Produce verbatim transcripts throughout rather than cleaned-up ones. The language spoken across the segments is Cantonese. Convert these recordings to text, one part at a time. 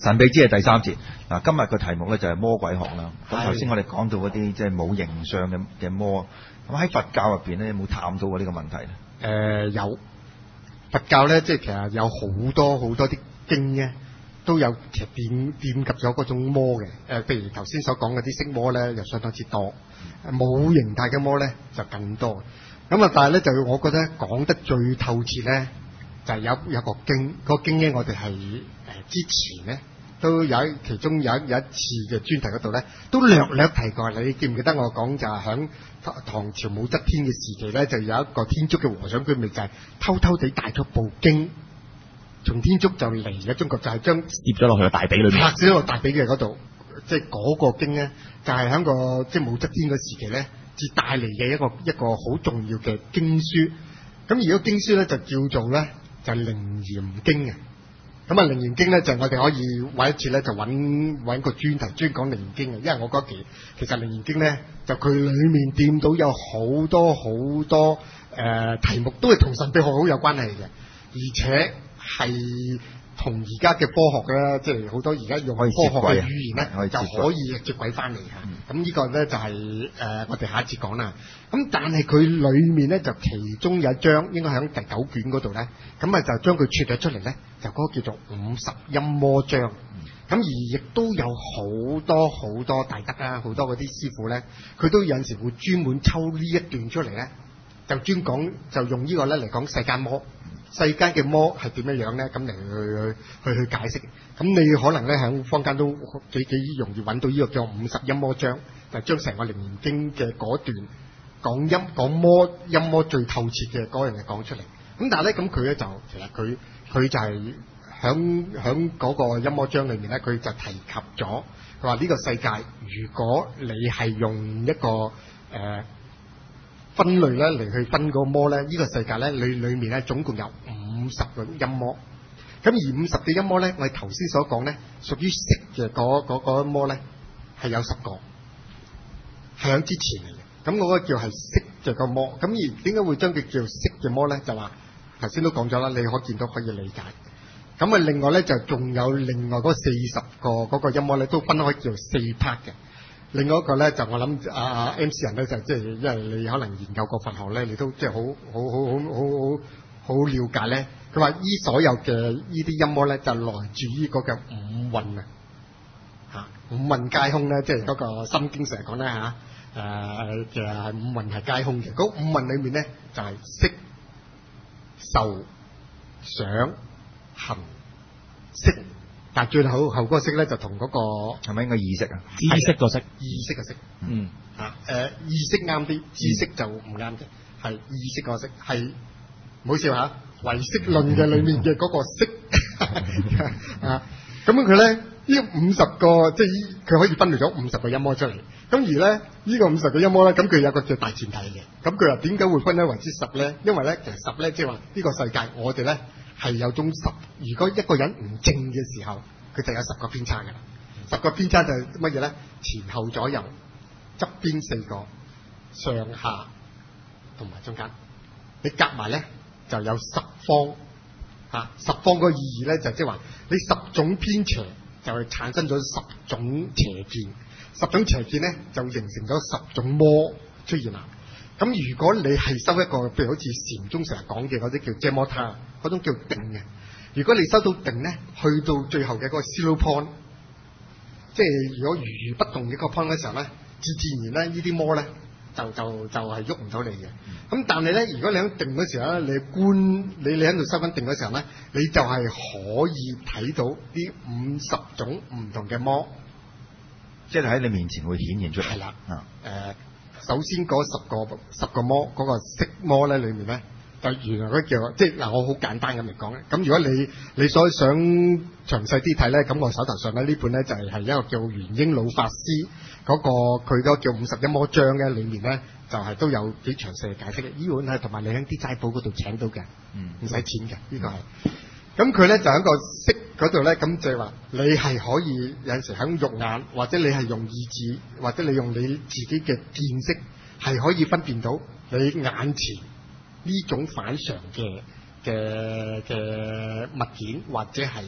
神秘之夜第三節嗱，今日個題目咧就係魔鬼學啦。咁頭先我哋講到嗰啲即係冇形象嘅嘅魔，咁喺佛教入邊咧有冇探討過呢個問題咧？ 誒、呃、有佛教咧，即係其實有好多好多啲經咧，都有其實掂掂及咗嗰種魔嘅。誒、呃，譬如頭先所講嗰啲色魔咧，就相當之多；冇形態嘅魔咧，就更多。咁啊，但係咧就我覺得講得最透徹咧，就係、是、有有個經，個經咧我哋係誒之前咧都有一其中有一有一次嘅專題嗰度咧，都略略提過。你記唔記得我講就係響唐朝武則天嘅時期咧，就有一個天竺嘅和尚，佢咪就係偷偷地帶咗部經，從天竺就嚟咗中國，就係將攝咗落去個大髀裏面， 拍咗落大髀嘅嗰度，即係嗰個經咧，就係、是、喺個即係武則天嘅時期咧，至帶嚟嘅一個一個好重要嘅經書。咁而個經書咧就叫做咧就係《楞嚴經》嘅。咁啊，《楞嚴經》咧就我哋可以揾一次咧，就揾揾個專題專講《楞嚴經》嘅，因為我嗰期其實《楞嚴經》咧就佢裡面掂到有好多好多誒、呃、題目都係同神秘學好有關係嘅，而且係同而家嘅科學咧，即係好多而家用科學嘅語言咧，就可以接軌翻嚟嚇。咁、嗯、呢個咧就係、是、誒、呃、我哋下一節講啦。咁但係佢裡面咧就其中有一章應該喺第九卷嗰度咧，咁啊就將佢撮咗出嚟咧，就嗰個叫做五十陰魔章。咁、嗯、而亦都有好多好多大德啊，好多嗰啲師傅咧，佢都有陣時會專門抽呢一段出嚟咧，就專講就用呢個咧嚟講世間魔。世間嘅魔係點樣樣咧？咁嚟去去去解釋。咁你可能咧喺坊間都幾幾容易揾到呢個叫五十陰魔章，就將成個《楞嚴經》嘅嗰段講陰講魔陰魔最透徹嘅嗰樣嘢講出嚟。咁但係咧，咁佢咧就其實佢佢就係響響嗰個陰魔章裏面咧，佢就提及咗佢話呢個世界，如果你係用一個誒。呃分類咧嚟去分個魔咧，呢、這個世界咧裏裏面咧總共有五十個陰魔。咁而五十嘅陰魔咧，我哋頭先所講咧，屬於色嘅嗰嗰嗰魔咧係有十個，係喺之前嚟嘅。咁嗰個叫係色嘅個魔。咁而點解會將佢叫色嘅魔咧？就話頭先都講咗啦，你可見到可以理解。咁啊，另外咧就仲有另外嗰四十個嗰個陰魔咧，都分開叫四 part 嘅。另外一個咧就我諗啊啊 M C 人咧就即係因為你可能研究過佛學咧，你都即係好好好好好好好了解咧。佢話依所有嘅依啲陰魔咧就來自於嗰個五蘊啊，嚇五蘊皆空咧，即係嗰個心經成日講咧嚇誒其實係五蘊係皆空嘅。嗰五蘊裡面咧就係色、受、想、行、識。但係最後後嗰個識咧，就同嗰、那個係咪應該意識啊？ 知識個識， 意識嘅識， 嗯嚇誒、呃、意識啱啲，知識就唔啱嘅，係意識個識，係唔好笑嚇，唯識論嘅裡面嘅嗰個識啊，咁樣佢咧呢五十個即係佢可以分類咗五十個陰魔出嚟，咁而咧呢、這個五十個陰魔咧，咁佢有個叫大前提嘅，咁佢話點解會分咧為之十咧？因為咧其實十咧即係話呢個世界我哋咧。係有種十，如果一個人唔正嘅時候，佢就有十個偏差嘅啦。十個偏差就係乜嘢咧？前後左右、側邊四個、上下同埋中間，你夾埋咧就有十方嚇、啊。十方個意義咧就即係話你十種偏邪就係產生咗十種邪見，十種邪見咧就形成咗十種魔出現啦。咁如果你係收一個，譬如好似禪宗成日講嘅嗰啲叫遮摩他，嗰種叫定嘅。如果你收到定咧，去到最後嘅嗰個 zero point，即係如果如如不動嘅個 point 嘅時候咧，自自然咧呢啲魔咧就就就係喐唔到你嘅。咁但係咧，如果你喺定嗰時候咧，你觀你你喺度收緊定嗰時候咧，你就係可以睇到呢五十種唔同嘅魔， 即係喺你面前會顯現出嚟。 係啦， 啊誒、呃。首先嗰十個十個魔嗰、那個色魔咧，裏面咧就原來嗰叫即係嗱，我好簡單咁嚟講咧。咁如果你你所想詳細啲睇咧，咁我手頭上咧呢本咧就係、是、係一個叫元英老法師嗰、那個佢嗰叫五十陰魔章嘅裏面咧，就係、是、都有幾詳細嘅解釋嘅。呢本係同埋你喺啲齋鋪嗰度請到嘅，唔使、嗯、錢嘅，呢、這個係。咁佢咧就喺個色嗰度咧，咁就係話你係可以有陣時喺肉眼，或者你係用意志，或者你用你自己嘅見識，係可以分辨到你眼前呢種反常嘅嘅嘅物件，或者係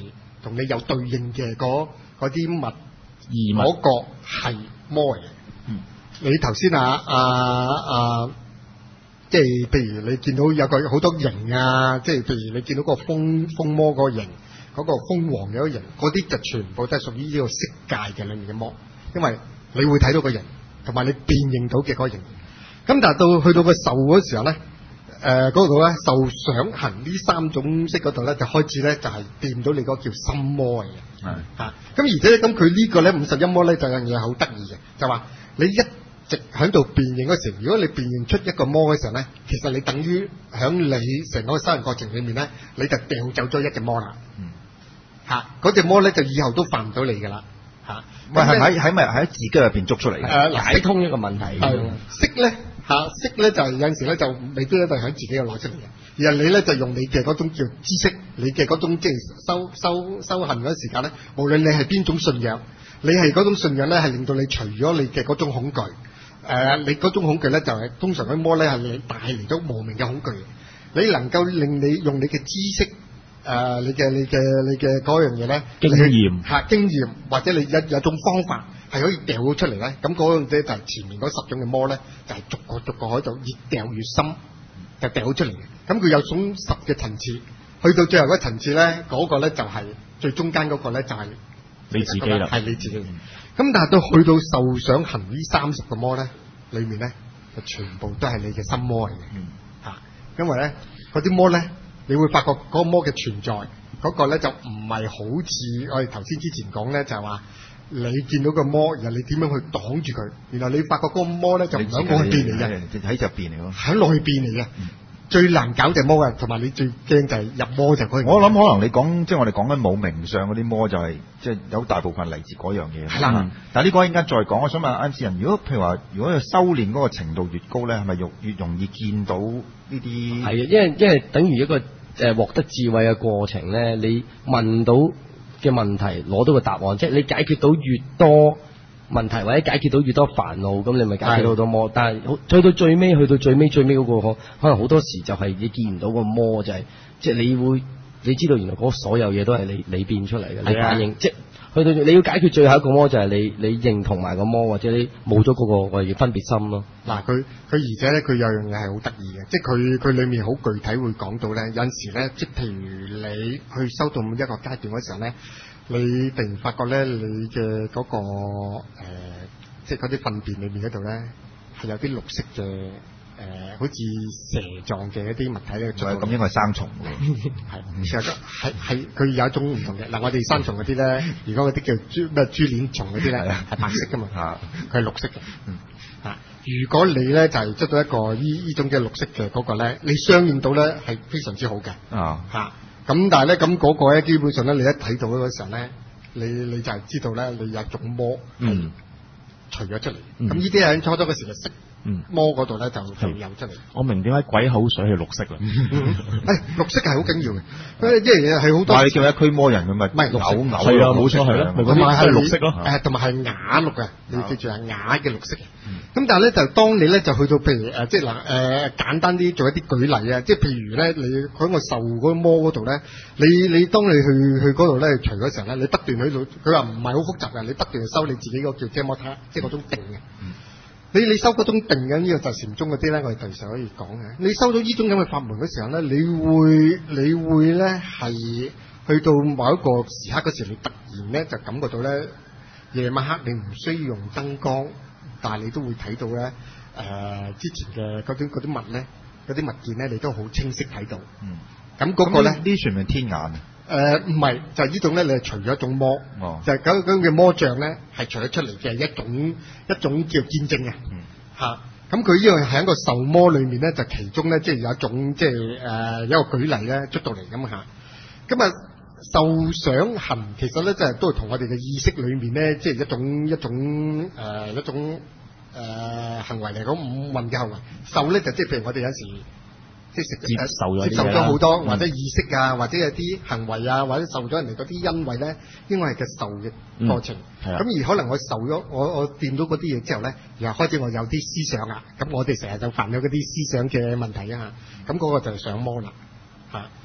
同你有對應嘅嗰嗰啲物， 異物嗰個係魔嚟嘅。 嗯你頭先啊啊啊，即係譬如你見到有個好多形啊，即係譬如你見到個風風魔嗰個形，嗰、個風王嘅嗰個形，嗰啲就全部都係屬於呢個色界嘅裡面嘅魔，因為你會睇到個形，同埋你辨認到嘅嗰個形。咁但係到去到個獸嗰時候咧，誒嗰度咧受想行呢三種色嗰度咧，就開始咧就係、是、掂到你嗰個叫心魔嚟嘅。 係嚇，咁而且咁佢呢個咧五十一魔咧就有樣嘢好得意嘅，就話你一直喺度辨認嗰時，如果你辨認出一個魔嘅時候咧，其實你等於喺你成個修行過程裏面咧，你就掉走咗一隻魔啦。 嗯。 嚇，嗰隻魔咧就以後都犯唔到你噶啦。嚇， 喂，係喺喺咪喺自己入邊捉出嚟嘅？ 誒嗱解通一個問題。 係識咧嚇，識咧就係有陣時咧就未必一定喺自己度攞出嚟嘅，而係你咧就用你嘅嗰種叫知識，你嘅嗰種即係修修修行嗰陣時間咧，無論你係邊種信仰，你係嗰種信仰咧係令到你除咗你嘅嗰種恐懼，誒、呃、你嗰種恐懼咧就係、是、通常嗰啲魔咧係你帶嚟咗無名嘅恐懼，你能夠令你用你嘅知識。誒、呃，你嘅你嘅你嘅嗰樣嘢咧， 經驗嚇經驗，或者你有有種方法係可以掉到出嚟咧，咁嗰樣嘢就係前面嗰十種嘅魔咧，就係、是、逐個逐個喺度越掉越深，就掉到出嚟嘅。咁佢有種十嘅層次，去到最後嗰層次咧，嗰、那個咧就係、是、最中間嗰個咧就係、是、 你自己啦， 係你自己。咁、嗯、但係到去到受想行呢三十個魔咧，裡面咧就全部都係你嘅心魔嚟嘅，嚇、 嗯啊，因為咧嗰啲魔咧。你會發覺嗰個魔嘅存在，嗰、嗰個咧就唔係好似我哋頭先之前講咧，就係、係、話你見到個魔，然後你點樣去擋住佢，然後你發覺嗰個魔咧就唔喺外邊嚟嘅， 喺入邊嚟咯， 喺內邊嚟嘅。嗯、最難搞隻魔嘅，同埋你最驚就係入魔就嗰。 我諗可能你講即係我哋講緊冇名相嗰啲魔就係即係有大部分嚟自嗰樣嘢。 係啦、嗯， 但係呢個一陣間再講。我想問啱先人，如果譬如話，如果佢修練嗰個程度越高咧，係咪越越容易見到呢啲？ 係啊，因為因為等於一個。誒獲得智慧嘅過程咧，你問到嘅問題攞到個答案，即係你解決到越多問題或者解決到越多煩惱，咁你咪解決到好多魔。但係去到最尾，去到最尾最尾嗰個，可能好多時就係你見唔到個魔，就係即係你會你知道原來嗰所有嘢都係你你變出嚟嘅，你反應即係去到你要解決最後一個魔，就係你你認同埋個魔，或者你冇咗嗰個我哋叫分別心咯。 嗱，佢佢而且咧，佢有樣嘢係好得意嘅，即係佢佢裡面好具體會講到咧，有陣時咧，即係譬如你去修到一個階段嗰時候咧，你突然發覺咧，你嘅嗰、嗰個、呃、即係嗰啲糞便裏面嗰度咧，係有啲綠色嘅。誒、呃，好似蛇狀嘅一啲物體咧， 仲係咁應該係生蟲喎。 係，其實係係佢有一種唔同嘅。嗱，我哋生蟲嗰啲咧，如果嗰啲叫豬咩豬鏈蟲嗰啲咧，係白色噶嘛，佢係綠色嘅。嗯，啊，如果你咧就係捉到一個依依種嘅綠色嘅嗰個咧，你相應到咧係非常之好嘅。啊，嚇，咁但係咧咁嗰個咧，基本上咧你一睇到嗰個時候咧，你你就係知道咧，你有一種魔係除咗出嚟。咁呢啲喺初初嘅時就識。嗯，魔嗰度咧就就有出嚟。 我明點解鬼口水係綠色啦。 誒，綠色係好緊要嘅，即係係好多。 話你叫一驅魔人咁咪？ 唔係綠色， 牛牛係啊，冇錯係咯， 同埋係綠色咯。 誒，同埋係啞綠嘅，你記住係啞嘅綠色。咁但係咧就當你咧就去到譬如誒，即係嗱誒簡單啲做一啲舉例啊，即係譬如咧你喺個受嗰個魔嗰度咧，你你當你去去嗰度咧除嗰時候咧，你不斷喺度，佢話唔係好複雜嘅，你不斷去收你自己個叫遮摩他，即係嗰種定嘅。你你收嗰種定嘅呢個就禪宗嗰啲咧，我哋第時可以講嘅。你收到呢種咁嘅法門嘅時候咧，你會你會咧係去到某一個時刻嗰時，你突然咧就感覺到咧夜晚黑你唔需要用燈光，但係你都會睇到咧誒、呃、之前嘅嗰啲嗰啲物咧嗰啲物件咧，你都好清晰睇到。嗯，咁嗰個咧呢全係天眼啊？ 誒唔係，就係、是、呢種咧，你係除咗一種魔，哦、就係嗰嗰嘅魔像咧，係除咗出嚟嘅一種一種叫見證嘅嚇。咁佢呢樣喺一個受魔裏面咧，就其中咧，即係有一種即係誒一個舉例咧出到嚟咁嚇。咁啊受想行其實咧，就係、是、都係同我哋嘅意識裏面咧，即係一種一種誒、呃、一種誒、呃、行為嚟講五蘊嘅行為。受咧就即係譬如我哋有時。即係食接受咗接受咗好多，或者意識啊，或者有啲行為啊，或者受咗人哋嗰啲恩惠咧，應該係嘅受嘅過程。咁、嗯、而可能我受咗，我我掂到嗰啲嘢之後咧，然後開始我有啲思想啦。咁我哋成日就犯咗嗰啲思想嘅問題啊。咁嗰個就係想魔啦。嚇，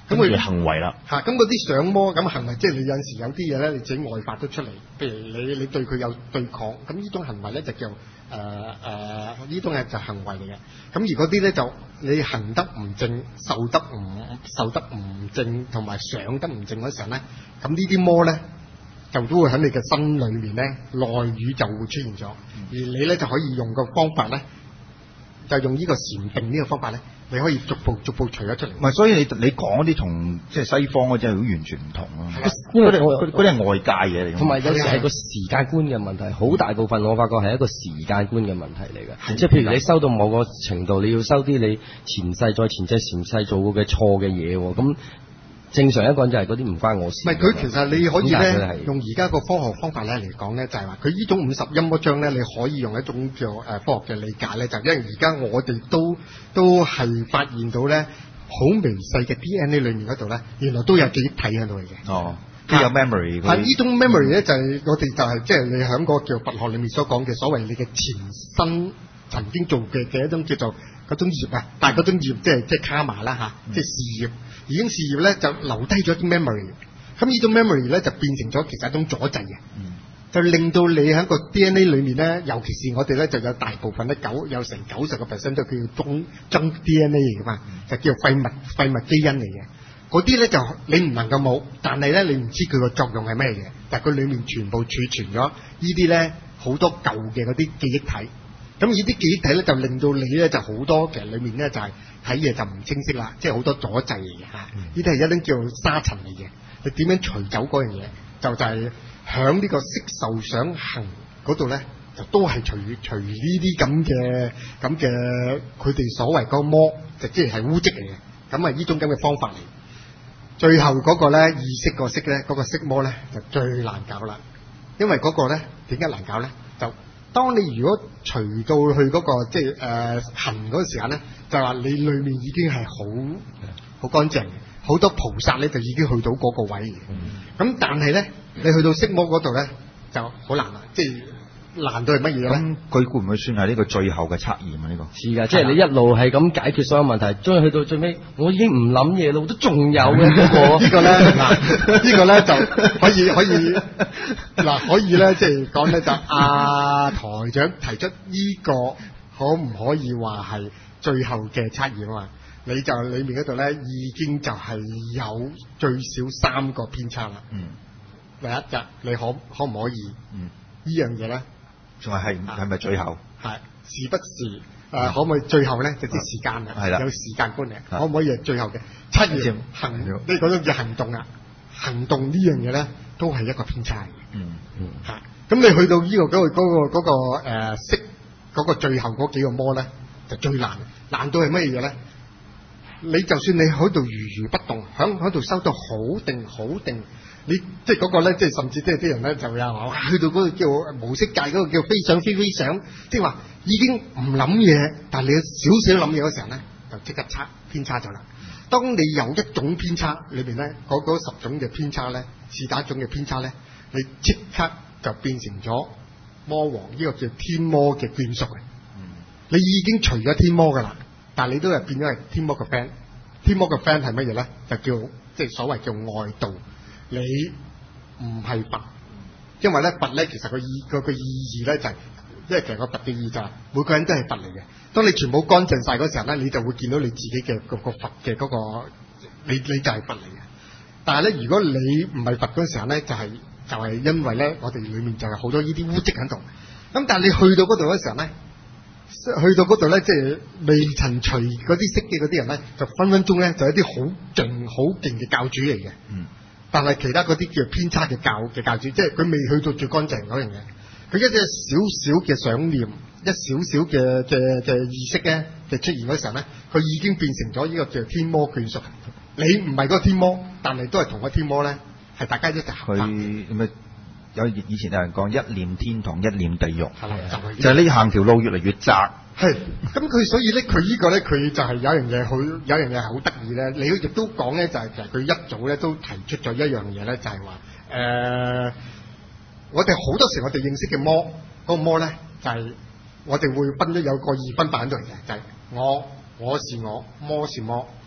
咁佢佢行為啦， 嚇，咁嗰啲上魔咁行為，即係你有陣時有啲嘢咧，你自己外發咗出嚟，譬如你你對佢有對抗，咁呢種行為咧就叫誒誒呢種係就行為嚟嘅。咁而嗰啲咧就你行得唔正，受得唔受得唔正，同埋上得唔正嗰時候咧，咁呢啲魔咧就都會喺你嘅心裏面咧內語就會出現咗，而你咧就可以用個方法咧，就用呢個禪定呢個方法咧。你可以逐步逐步除咗出嚟。 唔係，所以你你講嗰啲同即係西方嗰啲係好完全唔同咯。 因為嗰啲嗰嗰啲係外界嘢嚟㗎嘛。 同埋有時係個時間觀嘅問題，好大部分我發覺係一個時間觀嘅問題嚟嘅。即係譬如你收到某個程度，你要收啲你前世再前世前世做過嘅錯嘅嘢喎，咁。正常一個人就係嗰啲唔關我事。 唔係佢其實你可以咧用而家個科學方法咧嚟講咧，就係話佢呢種五十音嗰張咧，你可以用一種叫誒科學嘅理解咧，就因為而家我哋都都係發現到咧，好微細嘅 D N A 裏面嗰度咧，原來都有記憶體喺度嚟嘅。 哦，都有 memory。 係呢種 memory 咧，就係我哋就係即係你喺個叫佛學裏面所講嘅所謂你嘅前身曾經做嘅嘅一種叫做嗰種業啊，但係嗰種業即係即係卡瑪啦嚇，即係事業。已經事業咧就留低咗啲 memory，咁呢種 memory 咧就變成咗其實一種阻滯嘅，嗯、就令到你喺個 D N A 裏面咧，尤其是我哋咧就有大部分咧九有成九十個 percent 都叫中中 D N A 嚟㗎嘛，就叫廢物廢物基因嚟嘅。嗰啲咧就你唔能夠冇，但係咧你唔知佢個作用係咩嘅，但係佢裡面全部儲存咗呢啲咧好多舊嘅嗰啲記憶體。咁呢啲記憶體咧就令到你咧就好多其實裡面咧就係睇嘢就唔清晰啦，即係好多阻滯嚟嘅嚇。呢啲係一啲叫沙塵嚟嘅。你點樣除走嗰樣嘢？就就係響呢個色受想行嗰度咧，就都係除除呢啲咁嘅咁嘅佢哋所謂嗰個魔，就即係係污跡嚟嘅。咁啊呢種咁嘅方法嚟。最後嗰個咧意識個色咧，嗰個色魔咧就最難搞啦。因為嗰個咧點解難搞咧？就當你如果除到去嗰、那個即係誒行嗰個時間咧，就話你裏面已經係好好乾淨，好多菩薩咧就已經去到嗰個位嘅。咁、嗯、但係咧，你去到色魔嗰度咧就好難啦，即係難到係乜嘢咧？ 咁佢會唔會算係呢個最後嘅測驗啊？呢、這個是㗎，即係你一路係咁解決所有問題，終於去到最尾，我已經唔諗嘢咯，都仲有嘅嗰個。呢個咧嗱，呢個咧就可以可以嗱，可以咧即係講咧就阿台長提出呢個可唔可以話係最後嘅測驗啊嘛？你就裡面嗰度咧已經就係有最少三個偏差啦。嗯。第一就你可可唔可以？嗯。呢樣嘢咧？ 仲係係係咪最後？ 係時不時誒、呃，可唔可以最後咧？就啲時間啊，係啦，有時間觀嘅，可唔可以係最後嘅七驗行？你嗰種叫行動啊，行動呢樣嘢咧，都係一個偏差嘅。嗯嗯，嚇、啊，咁你去到呢、這個嗰、那個嗰、那個嗰、那個誒識嗰個最後嗰幾個魔咧，就最難。難到係乜嘢咧？你就算你喺度如如不動，喺喺度收到好定好定。你即係嗰個咧，即係甚至即係啲人咧就有話，去到嗰個叫無色界嗰個叫飛想飛飛想，即係話已經唔諗嘢，但係你有少少諗嘢嗰時候咧，就即刻差偏差咗啦。當你有一種偏差裏邊咧，嗰嗰十種嘅偏差咧，是打一種嘅偏差咧，你即刻就變成咗魔王呢個叫天魔嘅眷屬嘅。你已經除咗天魔噶啦，但係你都係變咗係天魔嘅 friend。天魔嘅 friend 係乜嘢咧？就叫即係所謂叫外道。你唔係佛，因為咧佛咧其實個意個個意義咧就係、是，因為其實個佛嘅意義就係每個人都係佛嚟嘅。當你全部乾淨晒嗰時候咧，你就會見到你自己嘅個個佛嘅嗰、那個，你你就係佛嚟嘅。但係咧，如果你唔係佛嗰時候咧，就係、是、就係、是、因為咧，我哋裡面就係好多呢啲污跡喺度。咁但係你去到嗰度嗰時候咧，去到嗰度咧，即係未曾除嗰啲色嘅嗰啲人咧，就分分鐘咧就係一啲好勁好勁嘅教主嚟嘅。嗯。但係其他嗰啲叫偏差嘅教嘅教主，即係佢未去到最乾淨嗰樣嘢，佢一隻少少嘅想念，一少少嘅嘅嘅意識咧嘅出現嗰時候咧，佢已經變成咗呢個叫天魔眷屬。你唔係嗰個天魔，但係都係同個天魔咧，係大家一齊合作。 佢咩有以前有人講一念天堂，一念地獄， 係啦，就係就係呢行條路越嚟越窄。 係，咁佢所以咧，佢呢個咧，佢就係有一樣嘢好，有一樣嘢係好得意咧。你亦都講咧，就係其實佢一早咧都提出咗一樣嘢咧，就係話誒，我哋好多時我哋認識嘅魔，嗰個魔咧就係我哋會分咗有個二分法喺度嘅，就係我我是我，魔是魔。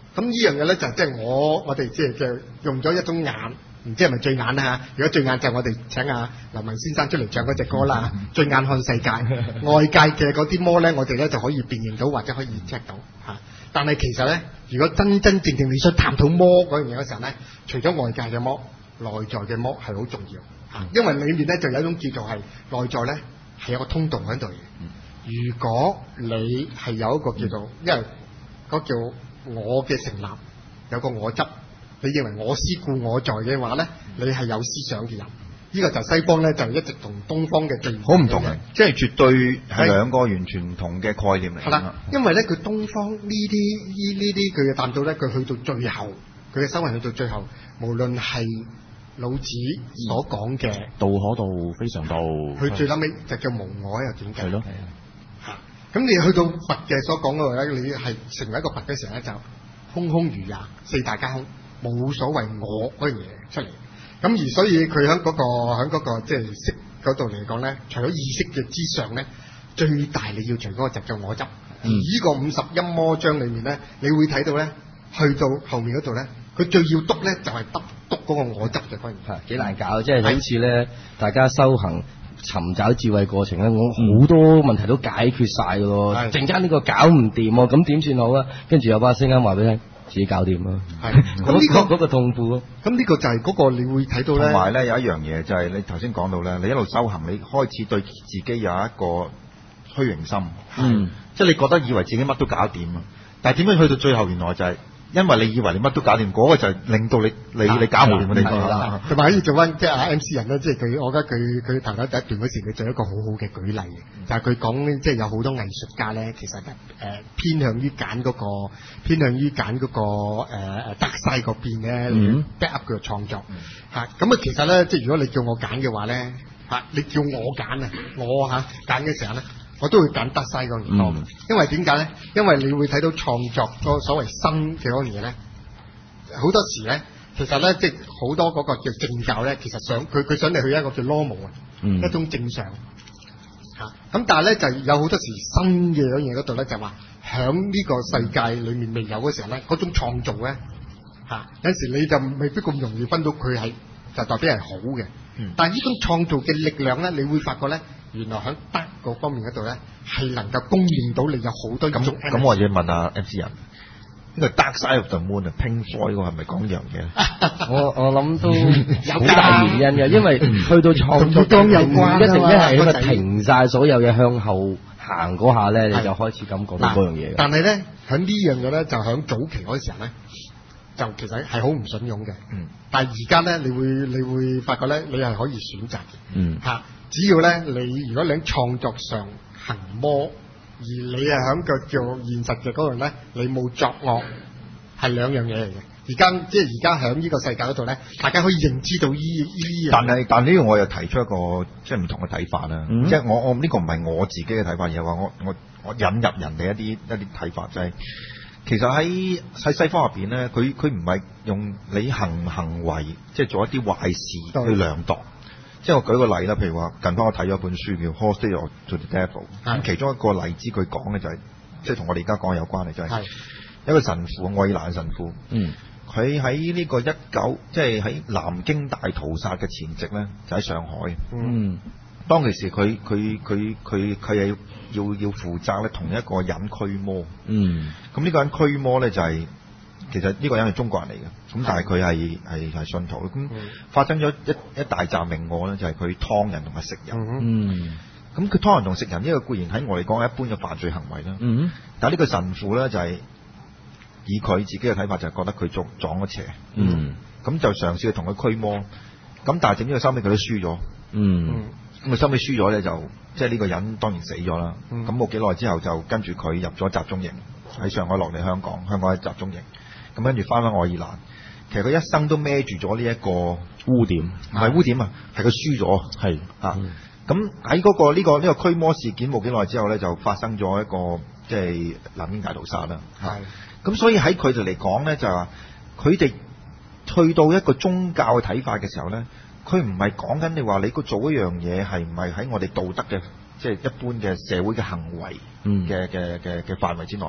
咁呢樣嘢咧就即係我我哋即係嘅用咗一種眼，唔知係咪最眼啦嚇？如果最眼就我哋請阿劉文先生出嚟唱嗰隻歌啦，最眼看世界，外界嘅嗰啲魔咧，我哋咧就可以辨認到或者可以 check 到嚇。但係其實咧，如果真真正正你想探討魔嗰樣嘢嘅時候咧，除咗外界嘅魔，內在嘅魔係好重要嚇，因為裡面咧就有一種叫做係內在咧係有個通道喺度嘅。如果你係有一個叫做，因為嗰叫我嘅成立，有個我執，你認為我思故我在嘅話咧，你係有思想嘅人。呢、這個就西方咧就一直同東方嘅最好唔同嘅，即係絕對係兩個完全唔同嘅概念嚟。 係啦，因為咧佢東方呢啲呢呢啲佢嘅探討咧，佢去到最後，佢嘅修行去到最後，無論係老子所講嘅道可道非常道， 佢最撚尾就叫無我又點解？ 係咯。 咁你去到佛嘅所講嗰度咧，你係成為一個佛嘅時候咧，就空空如也，四大皆空，冇所謂我嗰樣嘢出嚟。咁而所以佢喺嗰個喺嗰個即係識嗰度嚟講咧，除咗意識嘅之上咧，最大你要除嗰個就叫我執。而呢個五十陰魔章裏面咧，你會睇到咧，去到後面嗰度咧，佢最要督咧就係督督嗰個我執嘅關係。 係幾難搞，即係好似咧，大家修行。尋找智慧過程咧，我好多問題都解決晒㗎咯，陣間呢個搞唔掂喎，咁點算好啊？跟住有把聲音話俾你聽，自己搞掂啦。 係，咁呢個嗰個痛苦咯。 咁呢個就係嗰個你會睇到咧。 同埋咧有一樣嘢就係你頭先講到咧，你一路修行，你開始對自己有一個虛榮心，嗯，即係你覺得以為自己乜都搞掂啊，但係點樣去到最後原來就係、是。因為你以為你乜都搞掂，嗰、那個就係令到你你你搞唔掂嘅地方。 同埋可以做翻即係阿 M C 人咧，即係佢，我覺得佢佢頭頭第一段嗰時，佢做一個好好嘅舉例嘅，就係佢講即係有好多藝術家咧，其實誒、呃、偏向於揀嗰個偏向於揀嗰個誒誒德西嗰邊咧嚟 back up 佢嘅創作嚇。咁啊，其實咧即係如果你叫我揀嘅話咧嚇，你叫我揀啊，我嚇揀嘅時候咧。我都會揀德西嗰樣嘢多，因為點解咧？因為你會睇到創作嗰所謂新嘅嗰樣嘢咧，好多時咧，其實咧即係好多嗰個叫正教咧，其實想佢佢想你去一個叫 normal 啊、嗯，一種正常嚇。咁但係咧就有好多時新嘅嗰樣嘢嗰度咧，就話響呢個世界裡面未有嘅時候咧，嗰種創造咧嚇，有時你就未必咁容易分到佢係就代表係好嘅。嗯、但係呢種創造嘅力量咧，你會發覺咧。原來喺德嗰方面嗰度咧，係能夠供應到你有好多咁。 咁我要問下 M C 人，呢個 Dark Side of the Moon 啊 ，Pink Floyd 嗰個係咪講呢樣嘢？ 我我諗都有好大原因嘅，因為去到創作當有關一定咧係一個停晒所有嘢向後行嗰下咧，你就開始感覺到嗰樣嘢。 但係咧，喺呢樣嘢咧，就喺早期嗰時候咧，就其實係好唔信用嘅。嗯。但係而家咧，你會你會發覺咧，你係可以選擇嘅。嗯。嚇！只要咧，你如果你喺創作上行魔，而你係喺個叫現實嘅嗰度咧，你冇作惡，係兩樣嘢嚟嘅。而家即係而家喺呢個世界嗰度咧，大家可以認知到呢呢樣。但係但呢個我又提出一個即係唔同嘅睇法啦。嗯、即係我我呢、呢個唔係我自己嘅睇法，而係話我我我引入人哋一啲一啲睇法，就係、是、其實喺喺西方入邊咧，佢佢唔係用你行行為即係做一啲壞事去量度。即係我舉個例啦，譬如話近排我睇咗一本書叫《Hostage to the Devil》，咁其中一個例子佢講嘅就係、是，即係同我哋而家講有關嘅，就係、是、一個神父，愛爾蘭神父，嗯，佢喺呢個一九，即係喺南京大屠殺嘅前夕咧，就喺上海，嗯，當其時佢佢佢佢佢係要要要負責咧，同一個人驅魔，嗯，咁呢個人驅魔咧就係、是。其實呢個人係中國人嚟嘅，咁但係佢係係係信徒，咁、嗯、發生咗一一大紮命案咧，就係佢劏人同埋食人。嗯，咁佢劏人同食人呢個固然喺我嚟講係一般嘅犯罪行為啦。嗯，但係呢個神父咧就係、是、以佢自己嘅睇法就係覺得佢撞撞咗邪。嗯，咁就嘗試去同佢驅魔，咁但係整呢個收尾佢都輸咗。嗯，咁佢收尾輸咗咧就即係呢個人當然死咗啦。咁冇幾耐之後就跟住佢入咗集中營，喺上海落嚟香港，香港喺集中營。咁跟住翻返愛爾蘭，其實佢一生都孭住咗呢一個污點，唔係污點啊，係佢輸咗，係啊。咁喺嗰個呢、呢個呢、呢個驅魔事件冇幾耐之後咧，就發生咗一個即係南京大屠殺啦。係。咁所以喺佢哋嚟講咧，就係話佢哋去到一個宗教嘅睇法嘅時候咧，佢唔係講緊你話你個做一樣嘢係唔係喺我哋道德嘅即係一般嘅社會嘅行為嘅嘅嘅嘅範圍之內。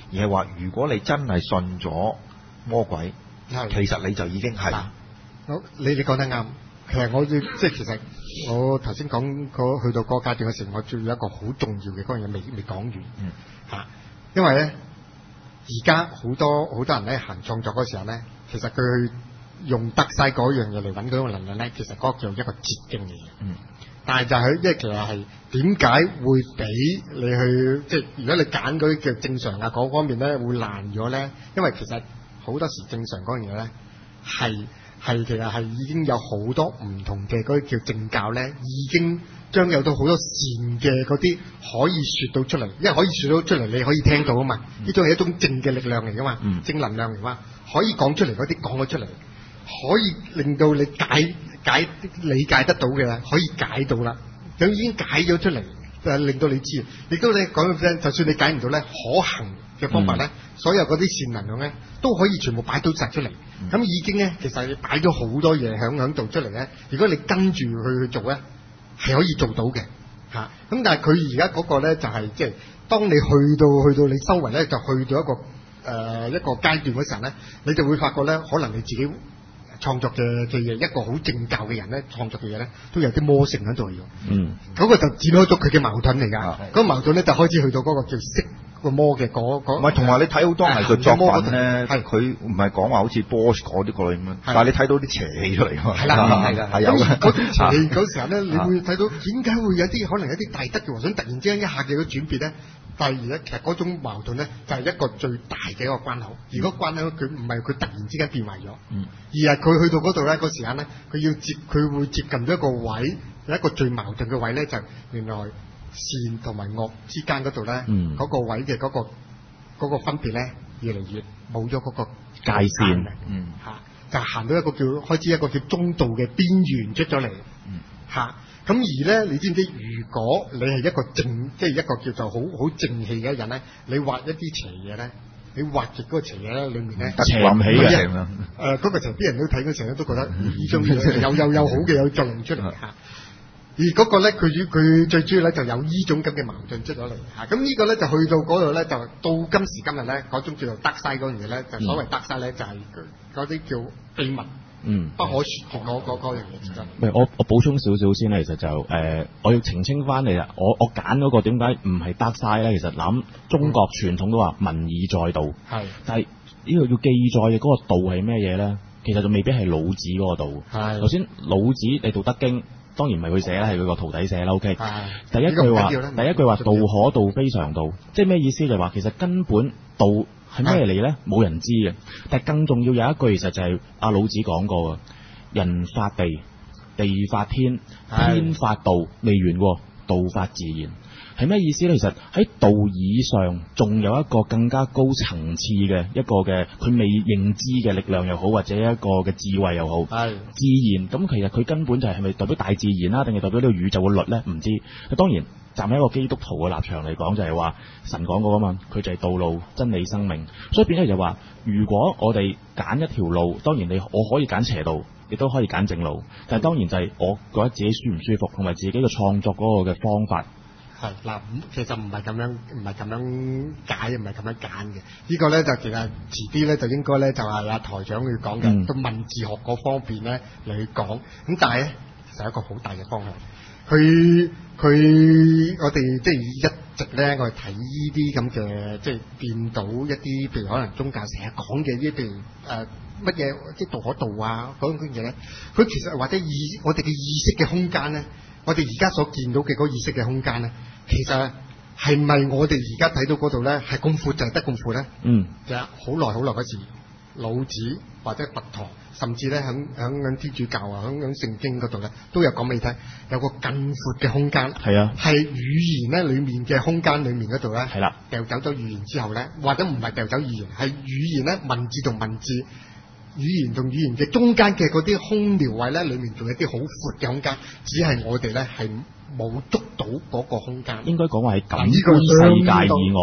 而係話如果你真係信咗魔鬼， 係其實你就已經係。 嗱，我你你講得啱。其實我要即係其實我頭先講嗰去到嗰個階段嘅時候，我仲有一個好重要嘅嗰樣嘢未未講完。 嗯。 嚇，因為咧而家好多好多人咧行創作嗰時候咧，其實佢用得晒嗰樣嘢嚟揾嗰種能量咧，其實嗰個叫一個捷徑嘅嘢。 嗯。 但係就係因為其實係點解會俾你去即係如果你揀嗰啲叫正常啊嗰方面咧會爛咗咧？因為其實好多時正常嗰樣嘢咧係。係其實係已經有好多唔同嘅嗰啲叫正教咧，已經將有到好多善嘅嗰啲可以説到出嚟，因為可以説到出嚟，你可以聽到啊嘛。呢種係一種正嘅力量嚟噶嘛， 嗯、 正能量嚟嘛，可以講出嚟嗰啲講咗出嚟，可以令到你解解理解得到嘅啦，可以解到啦，咁已經解咗出嚟，誒令到你知，亦都你講咗聲，就算你解唔到咧，可行嘅方法咧，嗯、所有嗰啲善能量咧，都可以全部擺到晒出嚟。咁、嗯、已經咧，其實你擺咗好多嘢響響度出嚟咧。如果你跟住去去做咧，係可以做到嘅嚇。咁、啊、但係佢而家嗰個咧，就係即係當你去到去到你周圍咧，就去到一個誒、呃、一個階段嗰時候咧，你就會發覺咧，可能你自己創作嘅嘅嘢，一個好正教嘅人咧，創作嘅嘢咧，都有啲魔性喺度嘅。嗯，嗰個就展開咗佢嘅矛盾嚟㗎。嗰、啊、個矛盾咧，就開始去到嗰個叫色。個魔嘅嗰嗰，唔係同埋你睇好多藝術作品咧，佢唔係講話好似 Bosch 嗰啲個咁樣，但係你睇到啲邪氣出嚟㗎嘛，係啦，係啦，係有嘅。嗰種邪氣嗰時候咧，你會睇到點解會有啲可能有啲大德嘅和尚突然之間一下嘅嗰轉變咧？但係而家其實嗰種矛盾咧，就係一個最大嘅一個關口。如果關口佢唔係佢突然之間變壞咗，嗯、而係佢去到嗰度咧，嗰時間咧，佢要接佢會接近咗一個位，有一個最矛盾嘅位咧，就係原來。善同埋惡之間嗰度咧，嗰、嗯、個位嘅嗰、嗰個嗰個分別咧，越嚟越冇咗嗰個界線，嗯嚇，就行到一個叫開始一個叫中道嘅邊緣出咗嚟，嗯嚇。咁而咧，你知唔知？如果你係一個正，即係一個叫做好好正氣嘅人咧，你畫一啲邪嘢咧，你畫極嗰個邪嘢咧，裡面咧邪唔起嘅，誒嗰、呃嗰個邪啲人都睇嗰時候都覺得呢種嘢有有有好嘅有作用出嚟嚇。而嗰個咧，佢主佢最主要咧就有呢種咁嘅矛盾出咗嚟嚇，咁呢個咧就去到嗰度咧，就到今時今日咧，嗰種叫做得西嗰樣嘢咧，就所謂得西咧，就係嗰啲叫秘密，嗯，不可説嗰嗰嗰樣嘢。唔係我我補充少少先啦，其實就誒、呃，我要澄清翻你啦，我我揀嗰個點解唔係得西咧？其實諗中國傳統都話文以載道，係、嗯，但係呢個要記載嘅嗰個道係咩嘢咧？其實就未必係老子嗰個道。係，頭先老子你道德經。當然唔係佢寫啦，係佢個徒弟寫啦。O、okay? K，、啊、第一句話，第一句話，道可道非常道，即係咩意思？就係話其實根本道係咩嚟咧？冇、啊、人知嘅。但係更重要有一句，其實就係阿老子講過嘅：人法地，地法天，天法道，未完喎，道法自然。係咩意思咧？其實喺道以上，仲有一個更加高層次嘅一個嘅佢未認知嘅力量又好，或者一個嘅智慧又好。係自然咁，其實佢根本就係係咪代表大自然啦，定係代表呢個宇宙嘅律咧？唔知。當然，站喺一個基督徒嘅立場嚟講，就係話神講過啊嘛，佢就係道路、真理、生命。所以變咗就話，如果我哋揀一條路，當然你我可以揀斜道，亦都可以揀正路，但係當然就係我覺得自己舒唔舒服，同埋自己嘅創作嗰個嘅方法。係嗱，其實唔係咁樣，唔係咁樣解，唔係咁樣揀嘅。呢個咧就其實遲啲咧就應該咧就係阿台長要講嘅，個文字學嗰方面咧嚟去講。咁但係咧就係一個好大嘅方向。佢佢我哋即係一直咧，我哋睇呢啲咁嘅，即係見到一啲譬如可能宗教成日講嘅呢啲，譬如誒乜嘢即係道可道啊嗰種嘢咧，佢其實或者意我哋嘅意識嘅空間咧。我哋而家所見到嘅嗰意識嘅空間咧，其實係咪我哋而家睇到嗰度咧係咁闊就係得咁闊咧？嗯，就係好耐好耐嗰時，老子或者佛陀，甚至咧響響響天主教啊，響響聖經嗰度咧都有講俾你聽，有個更闊嘅空間。係啊，係語言咧裡面嘅空間裡面嗰度咧，係啦，掉走咗語言之後咧，或者唔係掉走語言，係語言咧文字同文字。語言同語言嘅中間嘅嗰啲空聊位咧，裡面仲有啲好闊嘅空間，只係我哋咧係冇捉到嗰個空間。應該講話係感官世界以外，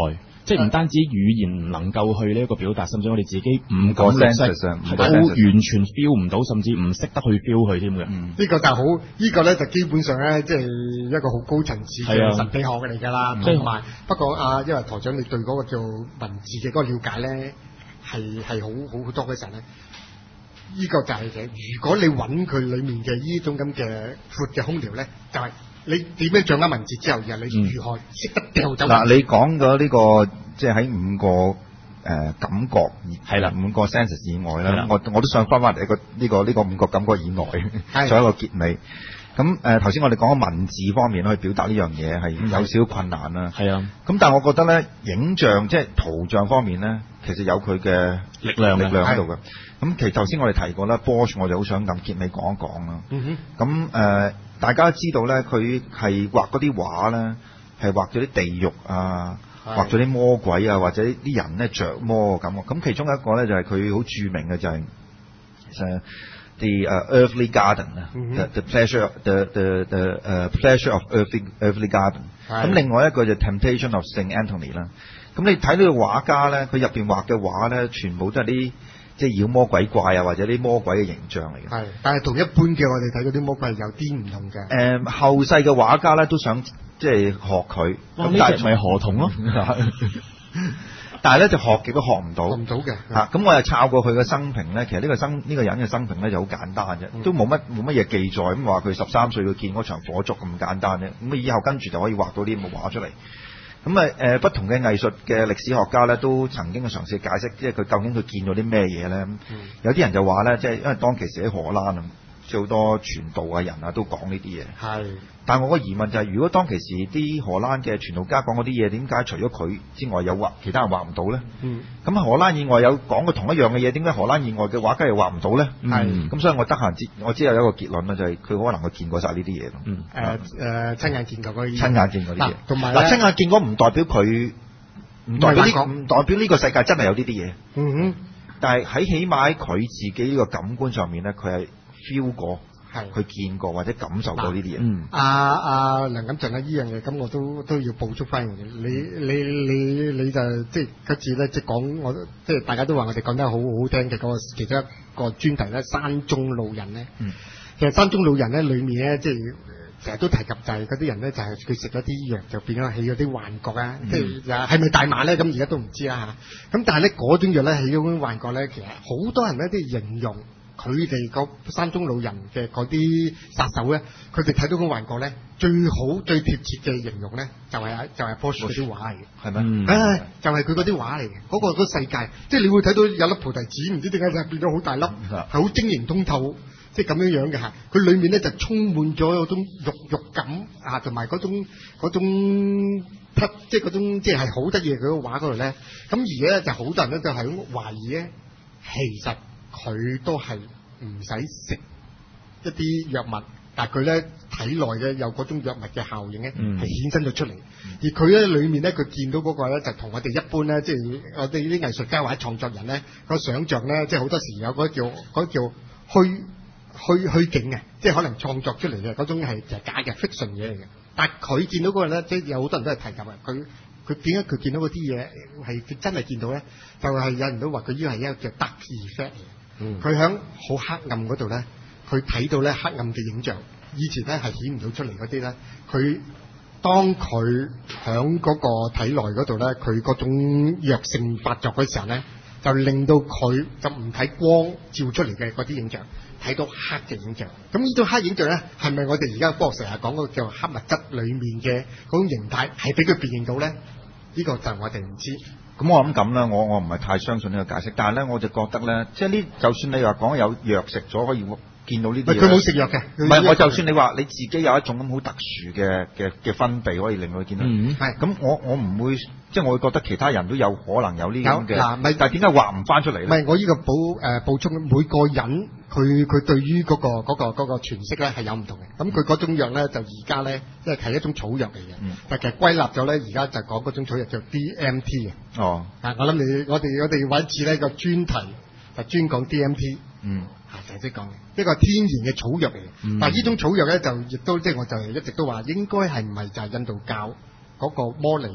即係唔單止語言唔能夠去呢一個表達，甚至我哋自己五個 senses 都完全 feel 唔到，甚至唔識得去 feel 佢添嘅。 呢、嗯、個就好，呢、這個咧就基本上咧，即係一個好高層次嘅神秘學嚟㗎啦。同埋、嗯、不過啊，因為台長你對嗰個叫文字嘅嗰個了解咧，係係好好好多嘅時候咧。呢、這個就係嘅。如果你揾佢裡面嘅呢種咁嘅闊嘅空調咧，就係、是、你點樣掌握文字之後，然後你如何識得掉走。嗱、 嗯，你講咗呢個即係喺五個誒、呃、感覺係啦，五個 senses 以外咧，我我都想翻翻嚟一個呢、這個呢、這個五個感覺以外，做一個結尾。咁誒頭先我哋講個文字方面去表達呢樣嘢係有少少困難啦。係啊。咁但係我覺得咧，影像即係圖像方面咧，其實有佢嘅力量力量喺度嘅。咁其實頭先我哋提過啦 Bosch 我就好想咁結尾講一講啦。嗯哼。咁誒、呃，大家知道咧，佢係畫嗰啲畫咧，係畫咗啲地獄啊，畫咗啲魔鬼啊，或者啲人咧着魔嘅感覺。咁其中一個咧就係佢好著名嘅就係、是、誒。The uh, earthly garden 啊、mm-hmm. ，the the pleasure the the the 誒、uh, pleasure of earthly earthly garden。咁另外一個就 Temptation of Saint Anthony 啦。咁你睇呢個畫家咧，佢入邊畫嘅畫咧，全部都係啲即係妖魔鬼怪啊，或者啲魔鬼嘅形象嚟嘅。係，但係同一般嘅我哋睇嗰啲魔鬼係有啲唔同嘅。誒、嗯，後世嘅畫家咧都想即係學佢。咁呢隻咪河童咯？但係咧就學極都學唔到，學唔到嘅嚇。咁、啊、我又抄過佢嘅生平咧，其實呢個生呢、呢個人嘅生平咧就好簡單啫、嗯，都冇乜冇乜嘢記載。咁話佢十三歲佢見嗰場火燭咁簡單啫。咁以後跟住就可以畫到啲咁嘅畫出嚟。咁啊誒，不同嘅藝術嘅歷史學家咧都曾經嘅嘗試解釋，即係佢究竟佢見到啲咩嘢咧。有啲人就話咧，即係因為當其時喺荷蘭啊，即係好多傳道嘅人啊都講呢啲嘢。係。但係我個疑問就係、是，如果當其時啲荷蘭嘅傳道家講嗰啲嘢，點解除咗佢之外有畫其他人畫唔到咧？嗯。咁荷蘭以外有講過同一樣嘅嘢，點解荷蘭以外嘅畫家又畫唔到咧？係。咁所以我得閒知，我只有一個結論啦，就係、是、佢可能佢見過晒呢啲嘢咯。嗯。誒、呃、誒、呃，親眼見過嗰啲。親眼見過啲嘢。同埋嗱，親眼見過唔代表佢，唔代表呢，唔代表呢個世界真係有呢啲嘢。嗯哼。但係喺起碼喺佢自己呢個感官上面咧，佢係 feel 過。係佢見過或者感受到呢啲嘢。嗯。阿、啊、阿、啊、梁錦祥啊，呢樣嘢咁我都都要補足翻嘅。你你你你就即係嗰次咧，即係講我即係大家都話我哋講得好好聽嘅嗰個其中一個專題咧，山中路人咧。嗯。其實山中路人咧，裡面咧即係成日都提及就係嗰啲人咧，就係佢食咗啲藥就變咗起咗啲幻覺啊。嗯、即係係咪大麻咧？咁而家都唔知啦嚇。咁但係咧嗰種藥咧起咗種幻覺咧，其實好多人咧都形容。佢哋個山中老人嘅嗰啲殺手咧，佢哋睇到個幻覺咧，最好最貼切嘅形容咧，就係、是、就係 Bosch 嗰啲畫嚟嘅，係咩？唉、嗯，就係佢嗰啲畫嚟嘅，嗰、那個嗰、那個、世界，即係你會睇到有粒菩提子，唔知點解就變咗好大粒，係好晶瑩通透，即係咁樣樣嘅嚇。佢裡面咧就充滿咗嗰種肉肉感啊，同埋嗰種嗰種即係嗰種即係好得意嘅嗰個畫嗰度咧。咁而家咧就好多人咧就係咁懷疑咧，其實。佢都係唔使食一啲藥物，但係佢咧體內咧有嗰種藥物嘅效應咧，係、嗯、衍生咗出嚟。而佢咧裏面咧，佢見到嗰個咧就同我哋一般咧，即係我哋啲藝術家或者創作人咧、個想像咧，即係好多時有嗰叫嗰叫虛虛虛境嘅，即係可能創作出嚟嘅嗰種係就係假嘅 fiction 嘢嚟嘅。但係佢見到嗰個咧，即係有好多人都係提及啊，佢。佢點解佢見到嗰啲嘢係佢真係見到咧？就係、是、有人都話佢呢個係一個叫 dark effect 嘅。佢響好黑暗嗰度咧，佢睇到咧黑暗嘅影像。以前咧係顯唔到出嚟嗰啲咧，佢當佢響嗰個體內嗰度咧，佢嗰種藥性發作嗰時候咧，就令到佢就唔睇光照出嚟嘅嗰啲影像，睇到黑嘅影像。咁呢種黑影像咧，係咪我哋而家科學成日講嗰個叫黑物質裡面嘅嗰種形態，係俾佢辨認到咧？呢、這個就我哋唔知。咁我諗咁啦，我我唔係太相信呢個解釋，但係咧我就覺得咧，即係呢，就算你話講有藥食咗可以見到呢啲嘢，佢冇食藥嘅。唔係，我就算你話你自己有一種咁好特殊嘅嘅嘅分泌，可以令佢見到。嗯，係。咁我我唔會，即係我會覺得其他人都有可能有呢啲嘅。嗱，咪但係點解畫唔翻出嚟咧？唔係我呢個補誒、呃、補充，每個人佢佢對於嗰、嗰個嗰、嗰個嗰、嗰個詮釋咧係有唔同嘅。咁佢嗰種藥咧就而家咧即係係一種草藥嚟嘅。嗯。但其實歸納咗咧，而家就講嗰種草藥叫 D M T 嘅。哦。啊，我諗你我哋我哋揾一次呢個專題就專講 D M T。嗯。就係即講嘅，一個天然嘅草藥嚟嘅、嗯。但係呢種草藥咧，就亦都即係我就一直都話，應該係唔係就係印度教嗰個摩尼咧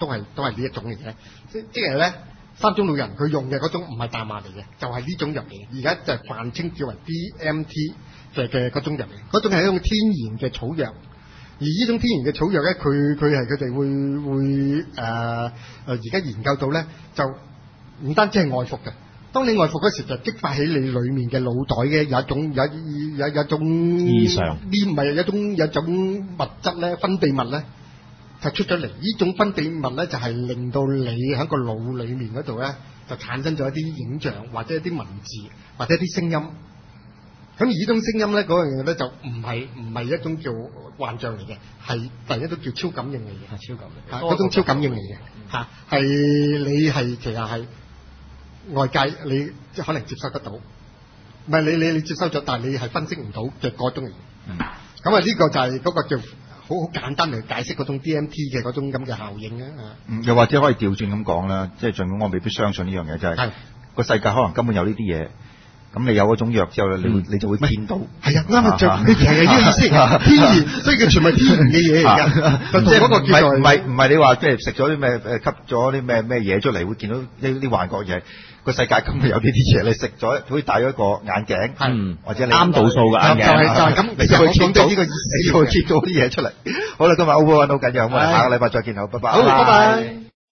都係都係呢一種嚟嘅。即即係咧，三種老人佢用嘅嗰種唔係大麻嚟嘅，就係、是、呢種藥嚟。而家就係泛稱叫為 D M T 嘅嘅嗰種藥嚟，嗰種係一種天然嘅草藥。而呢種天然嘅草藥咧，佢佢係佢哋會會誒誒而家研究到咧，就唔單止係外服嘅。當你外服嗰時，就激發起你裡面嘅腦袋嘅有一種有有有一種異常， 呢唔係有一種有一種物質咧，分泌物咧就出咗嚟。呢種分泌物咧就係、是、令到你喺個腦裡面嗰度咧就產生咗一啲影像或者一啲文字或者一啲聲音。咁而呢種聲音咧，嗰樣嘢咧就唔係唔係一種叫幻象嚟嘅，係第一都叫超感應嚟嘅，係超感應，係嗰種超感應嚟嘅嚇，係你係其實係外界你即係可能接收得到，唔係你你你接收咗，但係你係分析唔到嘅嗰種嚟嘅。嗯，咁啊呢個就係嗰個叫好好簡單嚟解釋嗰種 D M T 嘅嗰種咁嘅效應啊。 嗯，又或者可以調轉咁講啦，即係儘管我未必相信呢樣嘢，就係、是、個世界可能根本有呢啲嘢。咁你有嗰種藥之後咧，你會你就會見到。係啊，啱啊，就你係呢個意思，天然，所以佢全部係天然嘅嘢嚟㗎。即係嗰個叫做唔係唔係你話即係食咗啲咩誒吸咗啲咩咩嘢出嚟會見到呢啲幻覺嘢。個世界根本有呢啲嘢，你食咗好似戴咗一個眼鏡，嗯，或者你啱度數嘅眼鏡，就係就係咁，你就會見到呢個意思，你就會見到啲嘢出嚟。好啦，今日 Over One 好緊要，我哋下個禮拜再見，好，拜拜。好，拜拜。